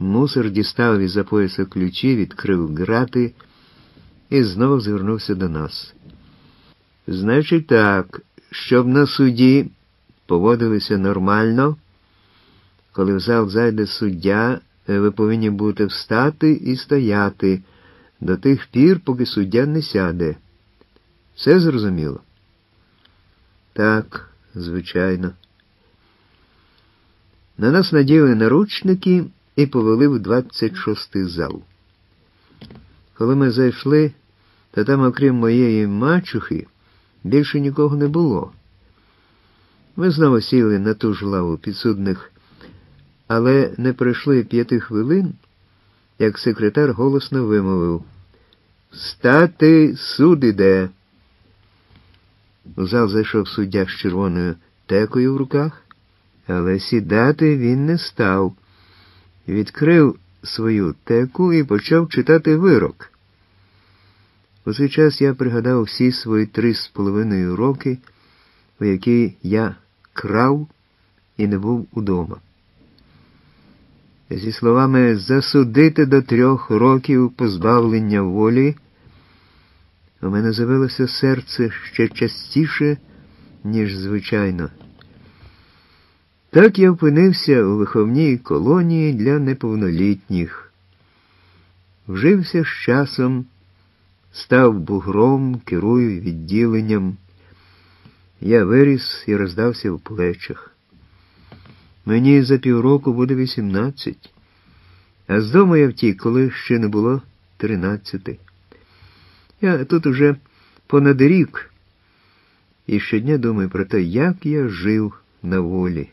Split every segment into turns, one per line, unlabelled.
Мусор дістав із-за пояса ключі, відкрив грати і знову звернувся до нас. Значить так, щоб на суді поводилися нормально, коли в зал зайде суддя, ви повинні будете встати і стояти до тих пір, поки суддя не сяде. Все зрозуміло? Так, звичайно. На нас наділи наручники і повели в 26-й зал. Коли ми зайшли, то там, окрім моєї мачухи, більше нікого не було. Ми знову сіли на ту ж лаву підсудних, але не пройшли 5 хвилин, як секретар голосно вимовив: «Встати, суд іде!» У зал зайшов суддя з червоною текою в руках, але сідати він не став. Відкрив свою теку і почав читати вирок. У цей час я пригадав всі свої 3,5 роки, у які я крав і не був удома. Зі словами «засудити до 3 років позбавлення волі» у мене забилося серце ще частіше, ніж звичайно. Так я опинився у виховній колонії для неповнолітніх. Вжився з часом, став бугром, керую відділенням. Я виріс і роздався в плечах. Мені за півроку буде 18, а з дому я втік, коли ще не було 13. Я тут уже понад рік і щодня думаю про те, як я жив на волі.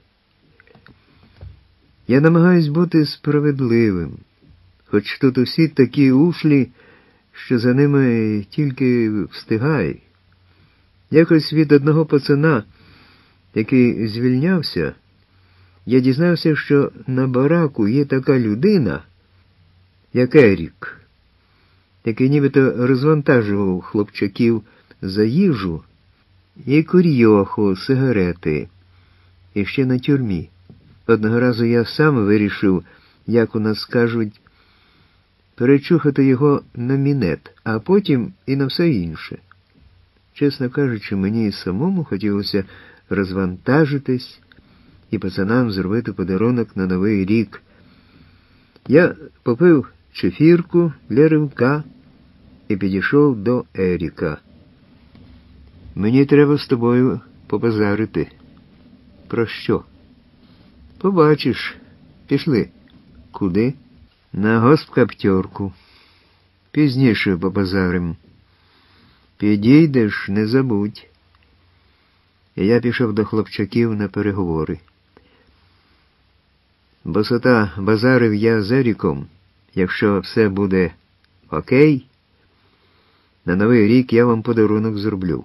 Я намагаюсь бути справедливим, хоч тут усі такі ушлі, що за ними тільки встигай. Якось від одного пацана, який звільнявся, я дізнався, що на бараку є така людина, як Ерік, який нібито розвантажував хлопчаків за їжу і курйоху, сигарети, і ще на тюрмі. Одного разу я сам вирішив, як у нас кажуть, перечухати його на мінет, а потім і на все інше. Чесно кажучи, мені і самому хотілося розвантажитись і пацанам зробити подарунок на Новий рік. Я попив чефірку для ривка і підійшов до Еріка. «Мені треба з тобою побазарити». «Про що?» «Побачиш. Пішли». «Куди?» «На госпкаптерку. Пізніше побазарим. Підійдеш, не забудь». І я пішов до хлопчаків на переговори. Босота базарив я з Еріком. Якщо все буде окей, на Новий рік я вам подарунок зроблю.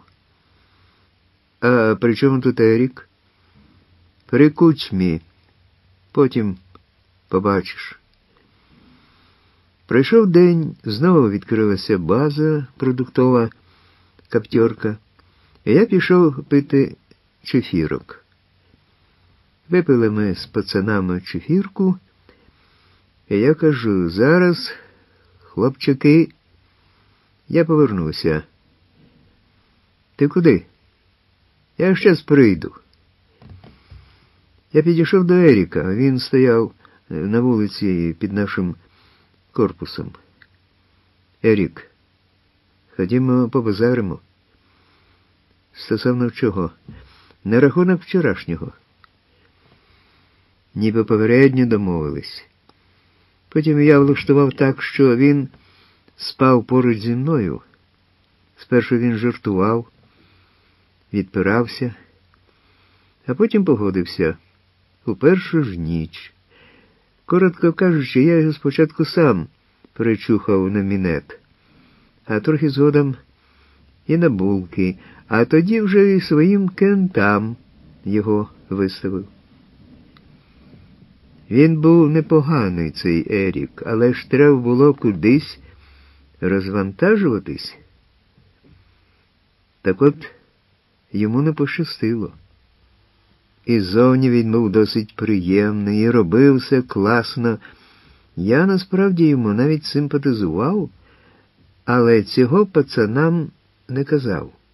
А при чому тут Ерік? При кучмі. Потім побачиш. Пройшов день, знову відкрилася база продуктова, каптерка, і я пішов пити чефірок. Випили ми з пацанами чефірку, і я кажу: «Зараз, хлопчаки, я повернуся». «Ти куди?» «Я щас прийду». Я підійшов до Еріка, він стояв на вулиці під нашим корпусом. «Ерік, ходімо побазаримо». «Стосовно чого?» «На рахунок вчорашнього». Ніби попередньо домовились. Потім я влаштував так, що він спав поруч зі мною. Спершу він жартував, відпирався, а потім погодився у першу ж ніч. Коротко кажучи, я його спочатку сам перечухав на мінет, а трохи згодом і на булки, а тоді вже і своїм кентам його виставив. Він був непоганий, цей Ерік, але ж треба було кудись розвантажуватись. Так от, йому не пощастило. І зовні він був досить приємний, і робив все класно, Я насправді йому навіть симпатизував, але цього пацанам не казав.